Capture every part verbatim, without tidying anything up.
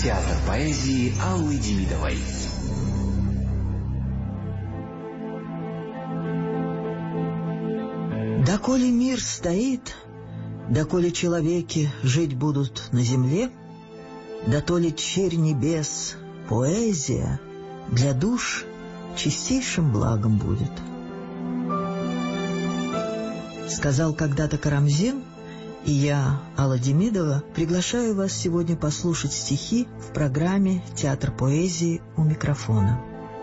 Театр поэзии Аллы Демидовой. Доколе мир стоит, доколе человеки жить будут на земле, дотоле черь небес, поэзия для душ чистейшим благом будет. Сказал когда-то Карамзин, и я, Алла Демидова, приглашаю вас сегодня послушать стихи в программе «Театр поэзии» у микрофона.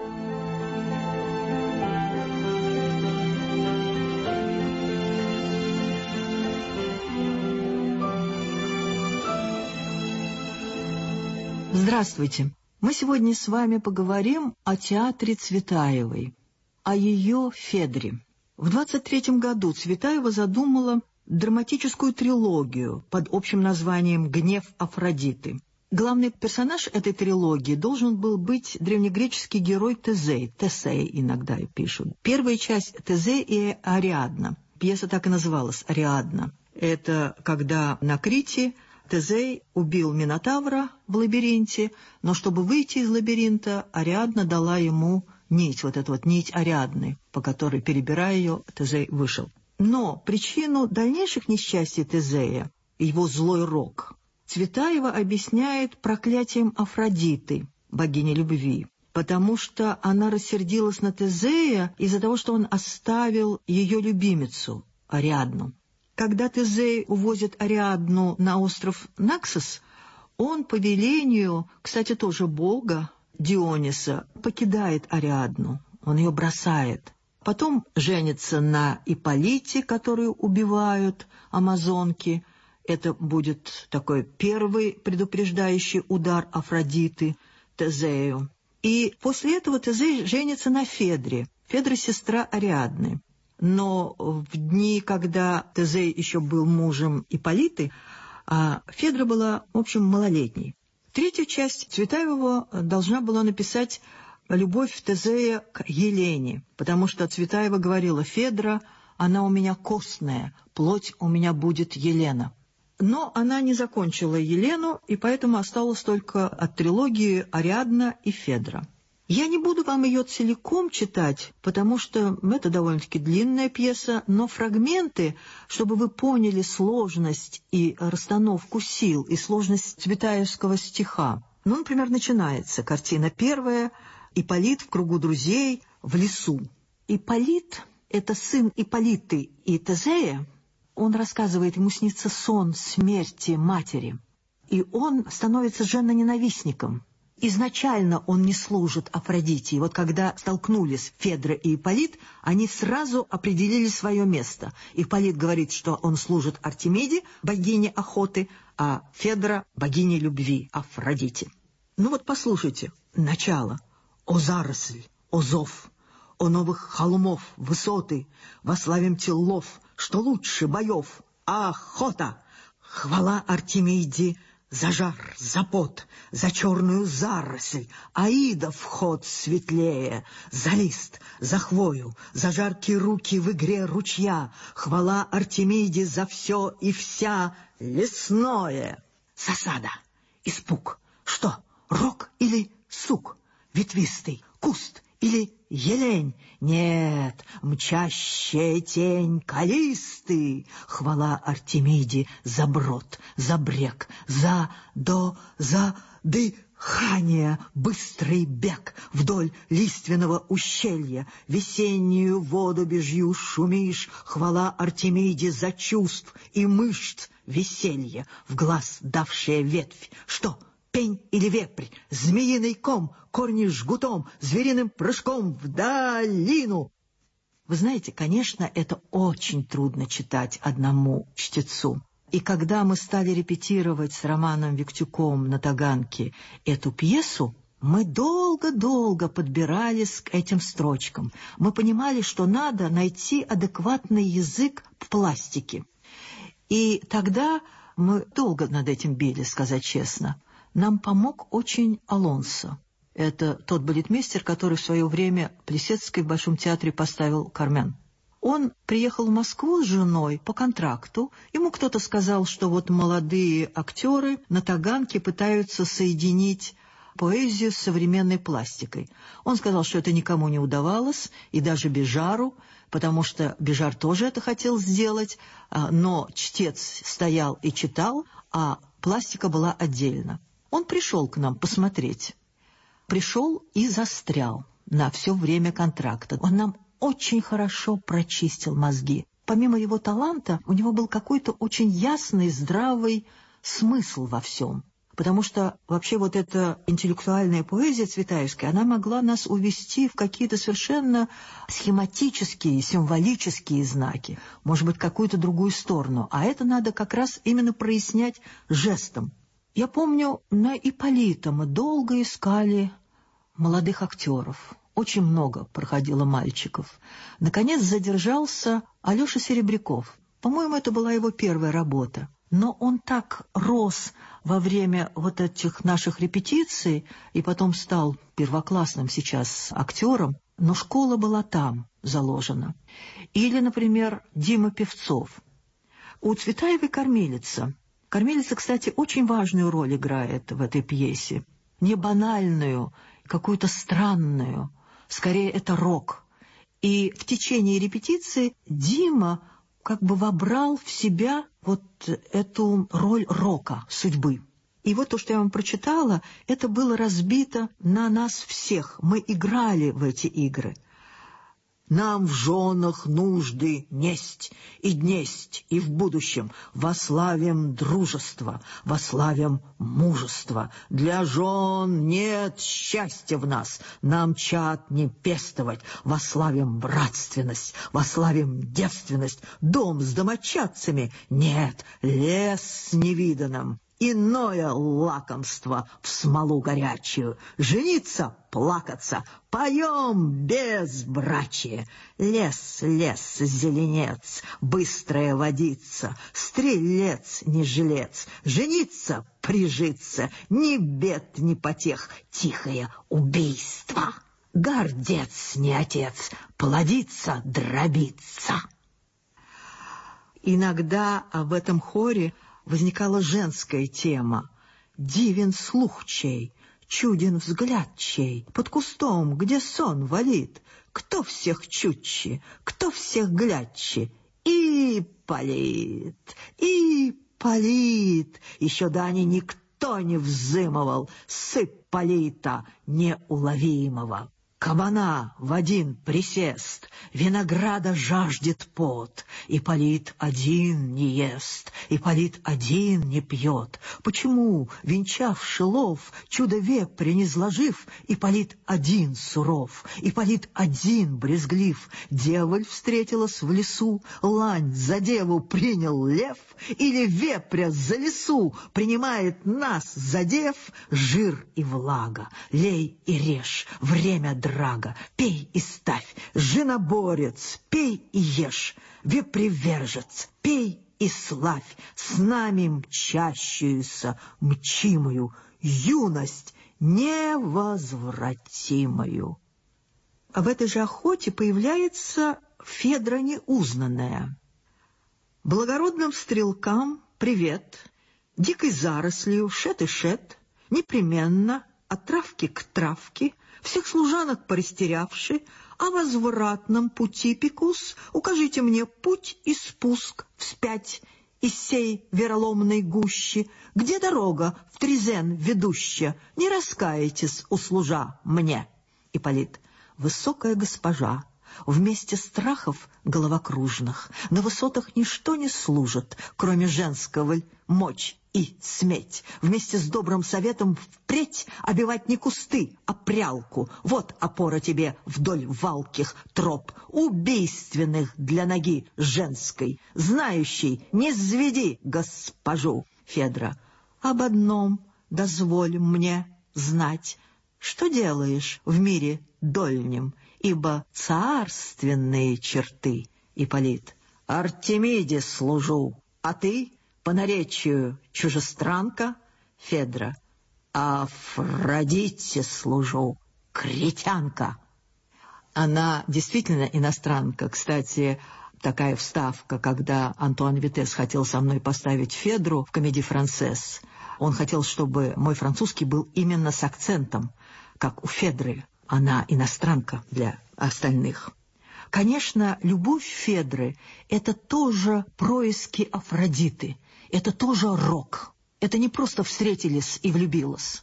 Здравствуйте! Мы сегодня с вами поговорим о театре Цветаевой, о ее Федре. В двадцать третьем году Цветаева задумала драматическую трилогию под общим названием «Гнев Афродиты». Главный персонаж этой трилогии должен был быть древнегреческий герой Тезей, Тесей иногда и пишут. Первая часть Тезей и Ариадна. Пьеса так и называлась «Ариадна». Это когда на Крите Тезей убил Минотавра в лабиринте, но чтобы выйти из лабиринта, Ариадна дала ему нить, вот эту вот нить Ариадны, по которой, перебирая ее, Тезей вышел. Но причину дальнейших несчастий Тезея, его злой рок, Цветаева объясняет проклятием Афродиты, богини любви, потому что она рассердилась на Тезея из-за того, что он оставил ее любимицу, Ариадну. Когда Тезей увозит Ариадну на остров Наксос, он по велению, кстати, тоже бога, Диониса, покидает Ариадну, он ее бросает. Потом женится на Ипполите, которую убивают амазонки. Это будет такой первый предупреждающий удар Афродиты Тезею. И после этого Тезей женится на Федре. Федра — сестра Ариадны. Но в дни, когда Тезей еще был мужем Ипполиты, а Федра была, в общем, малолетней. Третью часть Цветаева должна была написать «Любовь Тезея к Елене», потому что Цветаева говорила: «Федра, она у меня костная, плоть у меня будет Елена». Но она не закончила Елену, и поэтому осталось только от трилогии Ариадна и Федра. Я не буду вам ее целиком читать, потому что это довольно-таки длинная пьеса, но фрагменты, чтобы вы поняли сложность и расстановку сил, и сложность цветаевского стиха. Ну, например, начинается картина первая — Ипполит в кругу друзей в лесу. Ипполит — это сын Ипполиты и Тезея. Он рассказывает, ему снится сон смерти матери, и он становится женоненавистником. Изначально он не служит Афродите, и вот когда столкнулись Федра и Ипполит, они сразу определили свое место. Ипполит говорит, что он служит Артемиде, богине охоты, а Федра — богине любви, Афродите. Ну вот послушайте, начало. «О заросль, о зов, о новых холмов, высоты, вославим телов, что лучше боев, охота! Хвала Артемиде за жар, за пот, за черную заросль, Аида вход светлее, за лист, за хвою, за жаркие руки в игре ручья, хвала Артемиде за все и вся лесное! Засада, испуг, что, рог или сук? Ветвистый куст или елень? Нет, мчащая тень Калисты. Хвала Артемиде за брод, за брег, за до, за дыхание, быстрый бег вдоль лиственного ущелья, весеннюю воду бежью шумишь. Хвала Артемиде за чувств и мышц веселья, в глаз давшая ветвь. Что? Пень или вепрь, змеиный ком, корни жгутом, звериным прыжком в долину. Вы знаете, конечно, это очень трудно читать одному чтецу. И когда мы стали репетировать с Романом Виктюком на Таганке эту пьесу, мы долго-долго подбирались к этим строчкам. Мы понимали, что надо найти адекватный язык в пластике. И тогда мы долго над этим били, сказать честно. Нам помог очень Алонсо. Это тот балетмейстер, который в свое время Плисецкой в Большом театре поставил «Кармен». Он приехал в Москву с женой по контракту. Ему кто-то сказал, что вот молодые актеры на Таганке пытаются соединить поэзию с современной пластикой. Он сказал, что это никому не удавалось, и даже Бежару, потому что Бежар тоже это хотел сделать, но чтец стоял и читал, а пластика была отдельно. Он пришел к нам посмотреть. Пришел и застрял на все время контракта. Он нам очень хорошо прочистил мозги. Помимо его таланта, у него был какой-то очень ясный, здравый смысл во всем. Потому что вообще вот эта интеллектуальная поэзия цветаевская, она могла нас увести в какие-то совершенно схематические, символические знаки, может быть, какую-то другую сторону. А это надо как раз именно прояснять жестом. Я помню, на Ипполита мы долго искали молодых актеров. Очень много проходило мальчиков. Наконец задержался Алеша Серебряков. По-моему, это была его первая работа. Но он так рос во время вот этих наших репетиций и потом стал первоклассным сейчас актером, но школа была там заложена. Или, например, Дима Певцов. У Цветаевой «Кормилица». «Кормилица», кстати, очень важную роль играет в этой пьесе. Не банальную, какую-то странную. Скорее, это рок. И в течение репетиции Дима как бы вобрал в себя вот эту роль рока, судьбы. И вот то, что я вам прочитала, это было разбито на нас всех. Мы играли в эти игры. Нам в женах нужды несть и днесть, и в будущем вославим дружество, вославим мужество. Для жен нет счастья в нас, нам чад не пестовать, вославим братственность, вославим девственность, дом с домочадцами, нет, лес с невиданным. Иное лакомство в смолу горячую. Жениться, плакаться, поем безбрачие. Лес, лес, зеленец, быстрая водица, стрелец, не жилец. Жениться, прижиться, ни бед, ни потех, тихое убийство. Гордец, не отец, плодиться, дробиться. Иногда в этом хоре возникала женская тема. Дивен слух чей, чуден взгляд чей, под кустом, где сон валит. Кто всех чутче, кто всех глядче? Ипполит, Ипполит. Еще дани никто не взымывал с Ипполита неуловимого. Кабана в один присест, винограда жаждет пот. Ипполит один не ест, Ипполит один не пьет. Почему, венчав шелов, чудо-вепря не сложив, Ипполит один суров, Ипполит один брезглив? Деволь встретилась в лесу, лань за деву принял лев, или вепря за лесу принимает нас за дев? Жир и влага, лей и режь, время драга, пей и ставь, женоборец, пей и ешь, вепривержец, пей и славь, с нами мчащуюся, мчимую, юность невозвратимую. А в этой же охоте появляется Федра неузнанная. Благородным стрелкам привет, дикой зарослью шет и шет, непременно от травки к травке, всех служанок порастерявши, о возвратном пути пекусь, укажите мне путь и спуск вспять из сей вероломной гущи, где дорога в Трезен ведущая, не раскаетесь, услужа мне. Ипполит. Высокая госпожа, вместе страхов головокружных на высотах ничто не служит, кроме женского мочь и сметь. Вместе с добрым советом впредь обивать не кусты, а прялку. Вот опора тебе вдоль валких троп, убийственных для ноги женской. Знающий, не зведи госпожу. Федра. Об одном дозволь мне знать, что делаешь в мире дольнем, ибо царственные черты. Ипполит. Артемиде служу, а ты по наречию чужестранка? Федра. Афродите служу, критянка. Она действительно иностранка. Кстати, такая вставка, когда Антуан Витес хотел со мной поставить Федру в «Комедии Франсес», он хотел, чтобы мой французский был именно с акцентом, как у Федры. Она иностранка для остальных. Конечно, любовь Федры – это тоже происки Афродиты, это тоже рок. Это не просто встретились и влюбилась.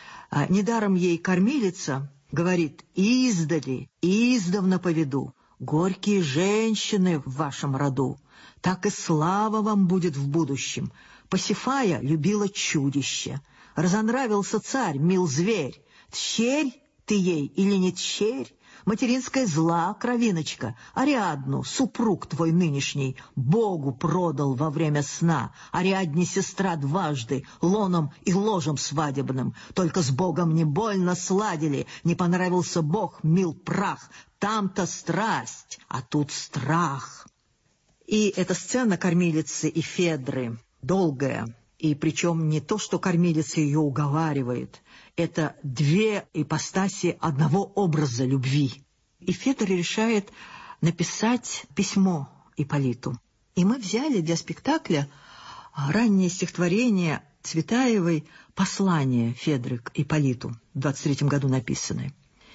А недаром ей кормилица говорит: «Издали, издавна поведу, горькие женщины в вашем роду, так и слава вам будет в будущем. Пасифая любила чудище, разонравился царь, мил зверь. Тщерь ты ей или не тщерь? Материнская зла, кровиночка, Ариадну, супруг твой нынешний, Богу продал во время сна. Ариадне сестра дважды, лоном и ложем свадебным. Только с Богом не больно сладили, не понравился Бог, мил прах. Там-то страсть, а тут страх». И эта сцена кормилицы и Федры долгая, и причем не то, что кормилица ее уговаривает, это две ипостаси одного образа любви. И Федор решает написать письмо Ипполиту. И мы взяли для спектакля раннее стихотворение Цветаевой «Послание Федры к Ипполиту», в двадцать третьем году написанное.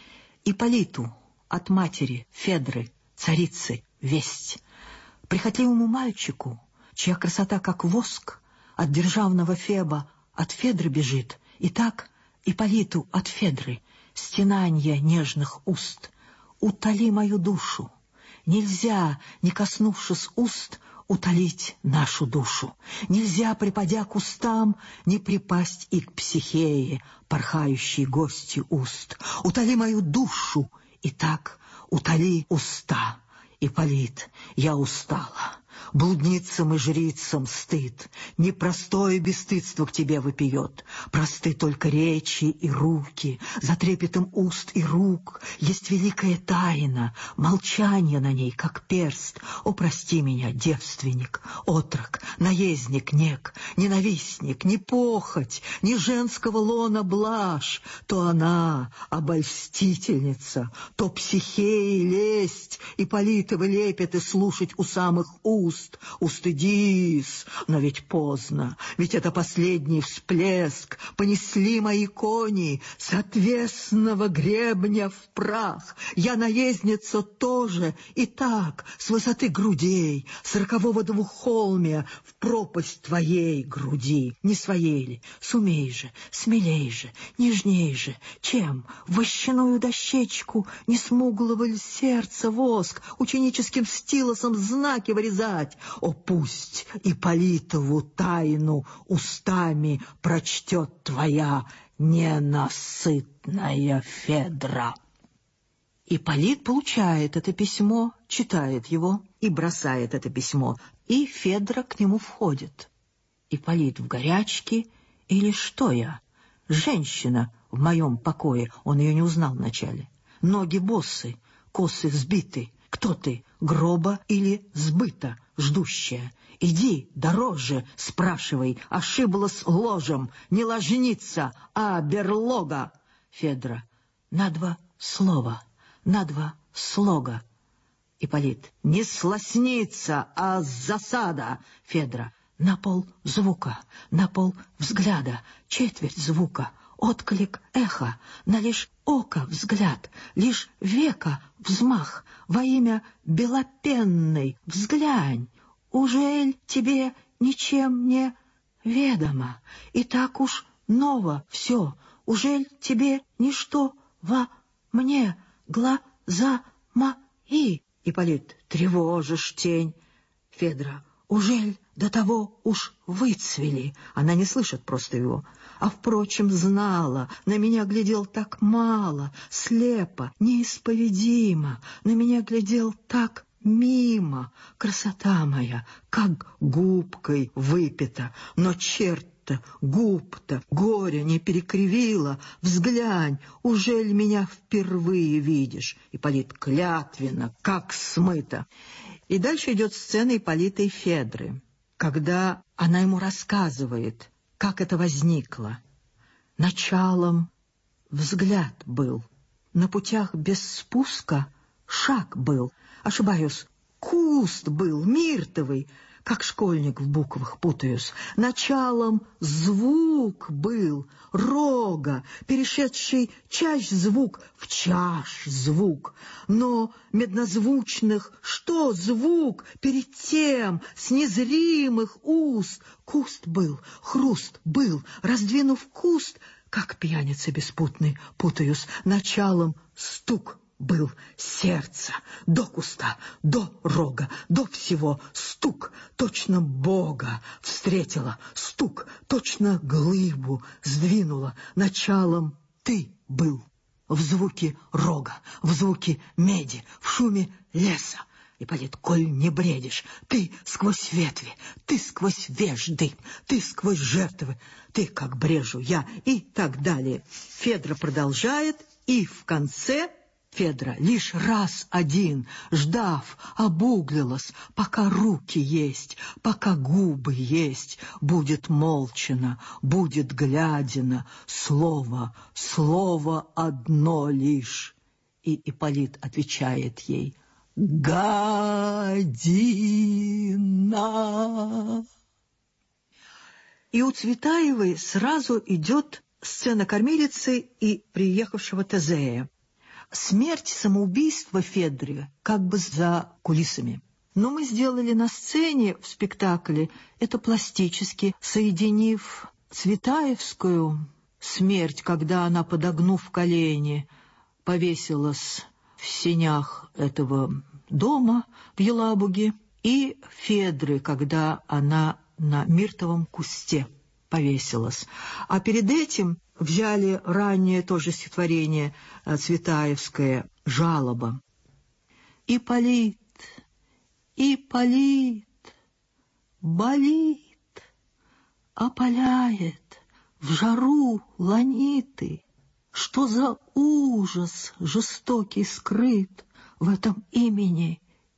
«Ипполиту от матери Федры, царицы, весть. Прихотливому мальчику, чья красота как воск, от державного Феба от Федры бежит, и так Ипполиту от Федры стенанья нежных уст. Утоли мою душу. Нельзя, не коснувшись уст, утолить нашу душу. Нельзя, припадя к устам, не припасть и к Психее, порхающей гости уст. Утоли мою душу, и так утоли уста. Ипполит, я устала. Блудницам и жрицам стыд. Непростое бесстыдство к тебе вопиет. Просты только речи и руки. За трепетом уст и рук есть великая тайна. Молчание на ней, как перст. О, прости меня, девственник, отрок, наездник, нек, ненавистник, не похоть, не женского лона блажь. То она, обольстительница, то Психеи лесть, Ипполитовы лепеты слушать у самых уст. Устыдись, но ведь поздно, ведь это последний всплеск. Понесли мои кони с отвесного гребня в прах. Я наездница тоже, и так, с высоты грудей, с рокового двуххолмия в пропасть твоей груди. Не своей ли? Сумей же, смелей же, нежней же. Чем? В вощаную дощечку не смуглого ли сердца воск ученическим стилосом знаки вырезать? О, пусть Ипполитову тайну устами прочтет твоя ненасытная Федра. Ипполит получает это письмо, читает его и бросает это письмо, и Федра к нему входит. Ипполит в горячке, или что я? Женщина в моем покое, он ее не узнал вначале. Ноги босы, косы взбиты. Кто ты, гроба или сбыта, ждущая? Иди, дороже, спрашивай, ошиблась ложем, не ложница, а берлога. Федра, на два слова, на два слога. Ипполит, не сласница, а засада. Федра, на пол звука, на пол взгляда, четверть звука. Отклик эхо, на лишь око взгляд, лишь века взмах, во имя белопенной взглянь. Ужель тебе ничем не ведомо, и так уж ново все? Ужель тебе ничто во мне глаза мои? Ипполит, тревожишь тень. Федра, ужель до того уж выцвели? Она не слышит просто его. А, впрочем, знала, на меня глядел так мало, слепо, неисповедимо, на меня глядел так мимо. Красота моя, как губкой выпита, но черт-то, губ-то, горя не перекривила. Взглянь, ужель меня впервые видишь? Ипполит, клятвенно, как смыто. И дальше идет сцена Ипполита и Федры, когда она ему рассказывает, как это возникло. Началом взгляд был, на путях без спуска шаг был, ошибаюсь, куст был миртовый, как школьник в буквах путаюсь. Началом звук был, рога, перешедший чащ звук в чаш звук. Но меднозвучных что звук перед тем с незримых уст? Куст был, хруст был, раздвинув куст, как пьяница беспутный, путаюсь, началом стук был сердце, до куста, до рога, до всего стук, точно Бога встретила, стук, точно глыбу сдвинула, началом ты был, в звуке рога, в звуке меди, в шуме леса. Ипполит, коль не бредишь, ты сквозь ветви, ты сквозь вежды, ты сквозь жертвы, ты как брежу я, и так далее. Федра продолжает, и в конце... Федра лишь раз один, ждав, обуглилась, пока руки есть, пока губы есть, будет молчано, будет глядено, слово, слово одно лишь. И Ипполит отвечает ей: «Година». И у Цветаевой сразу идет сцена кормилицы и приехавшего Тезея. Смерть, самоубийство Федры как бы за кулисами. Но мы сделали на сцене в спектакле это пластически, соединив цветаевскую смерть, когда она, подогнув колени, повесилась в сенях этого дома в Елабуге, и Федры, когда она на миртовом кусте повесилась. А перед этим взяли раннее тоже стихотворение цветаевское «Жалоба». Ипполит, Ипполит, болит, опаляет в жару ланиты. Что за ужас жестокий скрыт в этом имени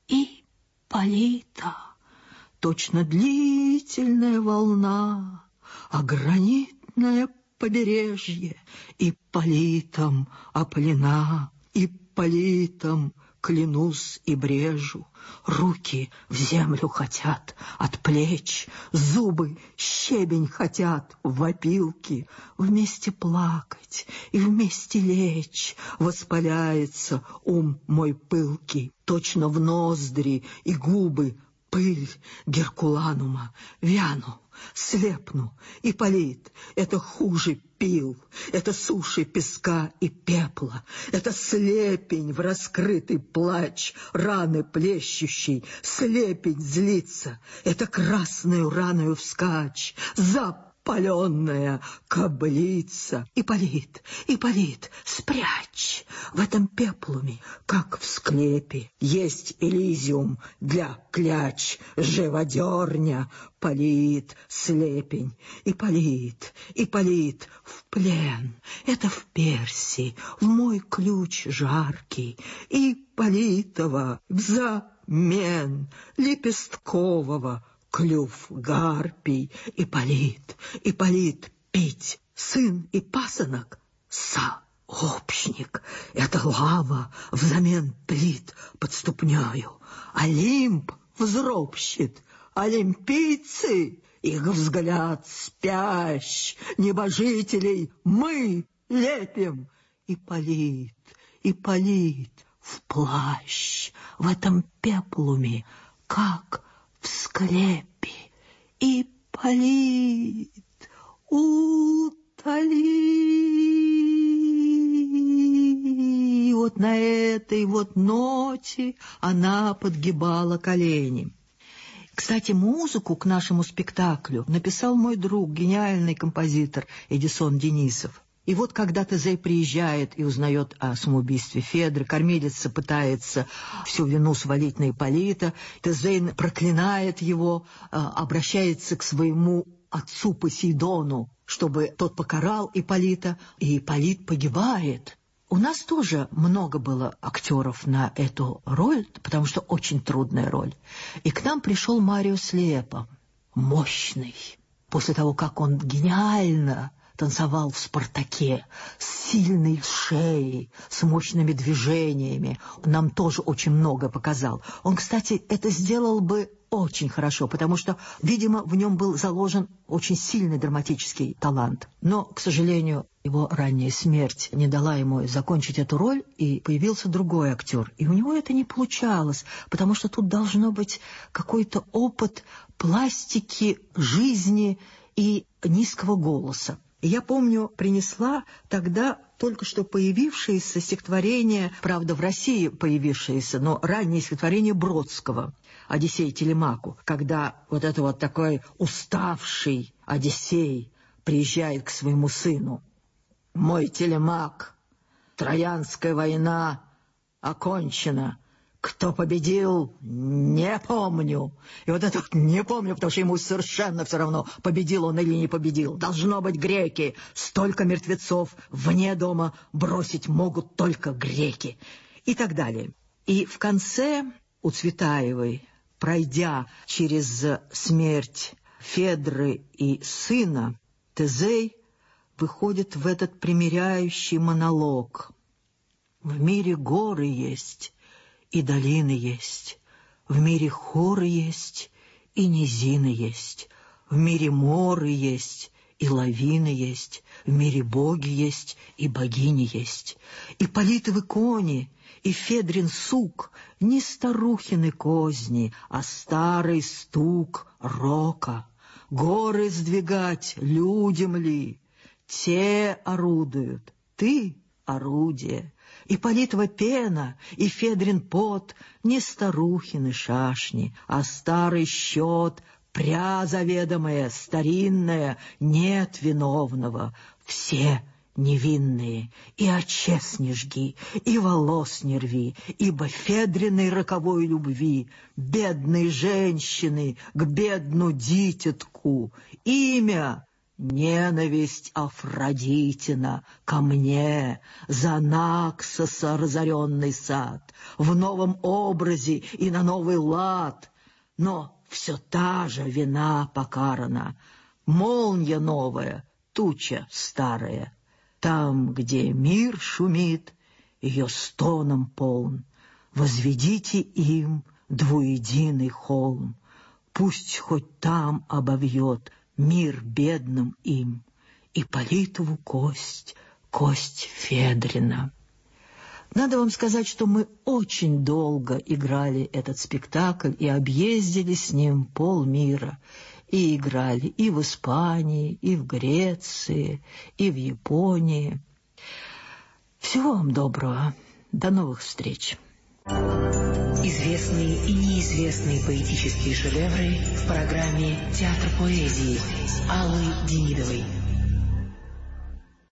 Ипполита? Точно длительная волна, а гранитное побережье Ипполитом оплена, Ипполитом клянусь и брежу. Руки в землю хотят от плеч, зубы щебень хотят в опилке. Вместе плакать и вместе лечь воспаляется ум мой пылкий. Точно в ноздри и губы пыль Геркуланума, вяну, слепну. Ипполит, это хуже пил, это суши песка и пепла, это слепень в раскрытый плач, раны плещущий, слепень злится, это красную раною вскачь, запаленная каблица. Ипполит, Ипполит, спрячь в этом пеплуме, как в склепе, есть Элизиум для кляч, живодерня, палит слепень. Ипполит, Ипполит, в плен, это в Персии, в мой ключ жаркий, Ипполитова взамен лепесткового клюв гарпий. Ипполит, Ипполит, пить, сын и пасынок, сообщник, это лава взамен плит под ступнею. Олимп взропщит, олимпийцы, их взгляд спящ, небожителей мы лепим. Ипполит, Ипполит, в плащ, в этом пеплуме, как в склепе. Ипполит, утоли. И вот на этой вот ноте она подгибала колени. Кстати, музыку к нашему спектаклю написал мой друг, гениальный композитор Эдисон Денисов. И вот когда Тезей приезжает и узнает о самоубийстве Федры, кормилица пытается всю вину свалить на Ипполита, Тезей проклинает его, обращается к своему отцу Посейдону, чтобы тот покарал Ипполита, и Ипполит погибает. У нас тоже много было актеров на эту роль, потому что очень трудная роль. И к нам пришел Марио Слепо, мощный. После того, как он гениально танцевал в «Спартаке» с сильной шеей, с мощными движениями. Нам тоже очень много показал. Он, кстати, это сделал бы очень хорошо, потому что, видимо, в нем был заложен очень сильный драматический талант. Но, к сожалению, его ранняя смерть не дала ему закончить эту роль, и появился другой актер. И у него это не получалось, потому что тут должно быть какой-то опыт пластики, жизни и низкого голоса. И я помню, принесла тогда только что появившееся стихотворение, правда, в России появившееся, но раннее стихотворение Бродского «Одиссей Телемаку», когда вот это вот такой уставший Одиссей приезжает к своему сыну. «Мой Телемак, Троянская война окончена. Кто победил, не помню». И вот это вот «не помню», потому что ему совершенно все равно, победил он или не победил. Должно быть греки. Столько мертвецов вне дома бросить могут только греки. И так далее. И в конце у Цветаевой, пройдя через смерть Федры и сына, Тезей выходит в этот примиряющий монолог. В мире горы есть, и долины есть, в мире хоры есть, и низины есть, в мире моры есть, и лавины есть, в мире боги есть, и богини есть, и политовы кони, и Федрин сук, не старухины козни, а старый стук рока. Горы сдвигать людям ли? Те орудуют, ты — орудие. И политова пена, и Федрин пот, не старухины шашни, а старый счет, пря заведомая, старинная, нет виновного, все невинные. И очес не жги, и волос не рви, ибо Федриной роковой любви, бедной женщины к бедну дитятку, имя — ненависть Афродитина ко мне, за Наксоса разоренный сад, в новом образе и на новый лад. Но все та же вина покарана, молния новая, туча старая. Там, где мир шумит, ее стоном полн, возведите им двуединый холм, пусть хоть там обовьет мир бедным им, и Политову кость, кость Федрина. Надо вам сказать, что мы очень долго играли этот спектакль и объездили с ним полмира. И играли и в Испании, и в Греции, и в Японии. Всего вам доброго. До новых встреч. Известные и неизвестные поэтические шедевры в программе «Театр поэзии» Аллы Демидовой.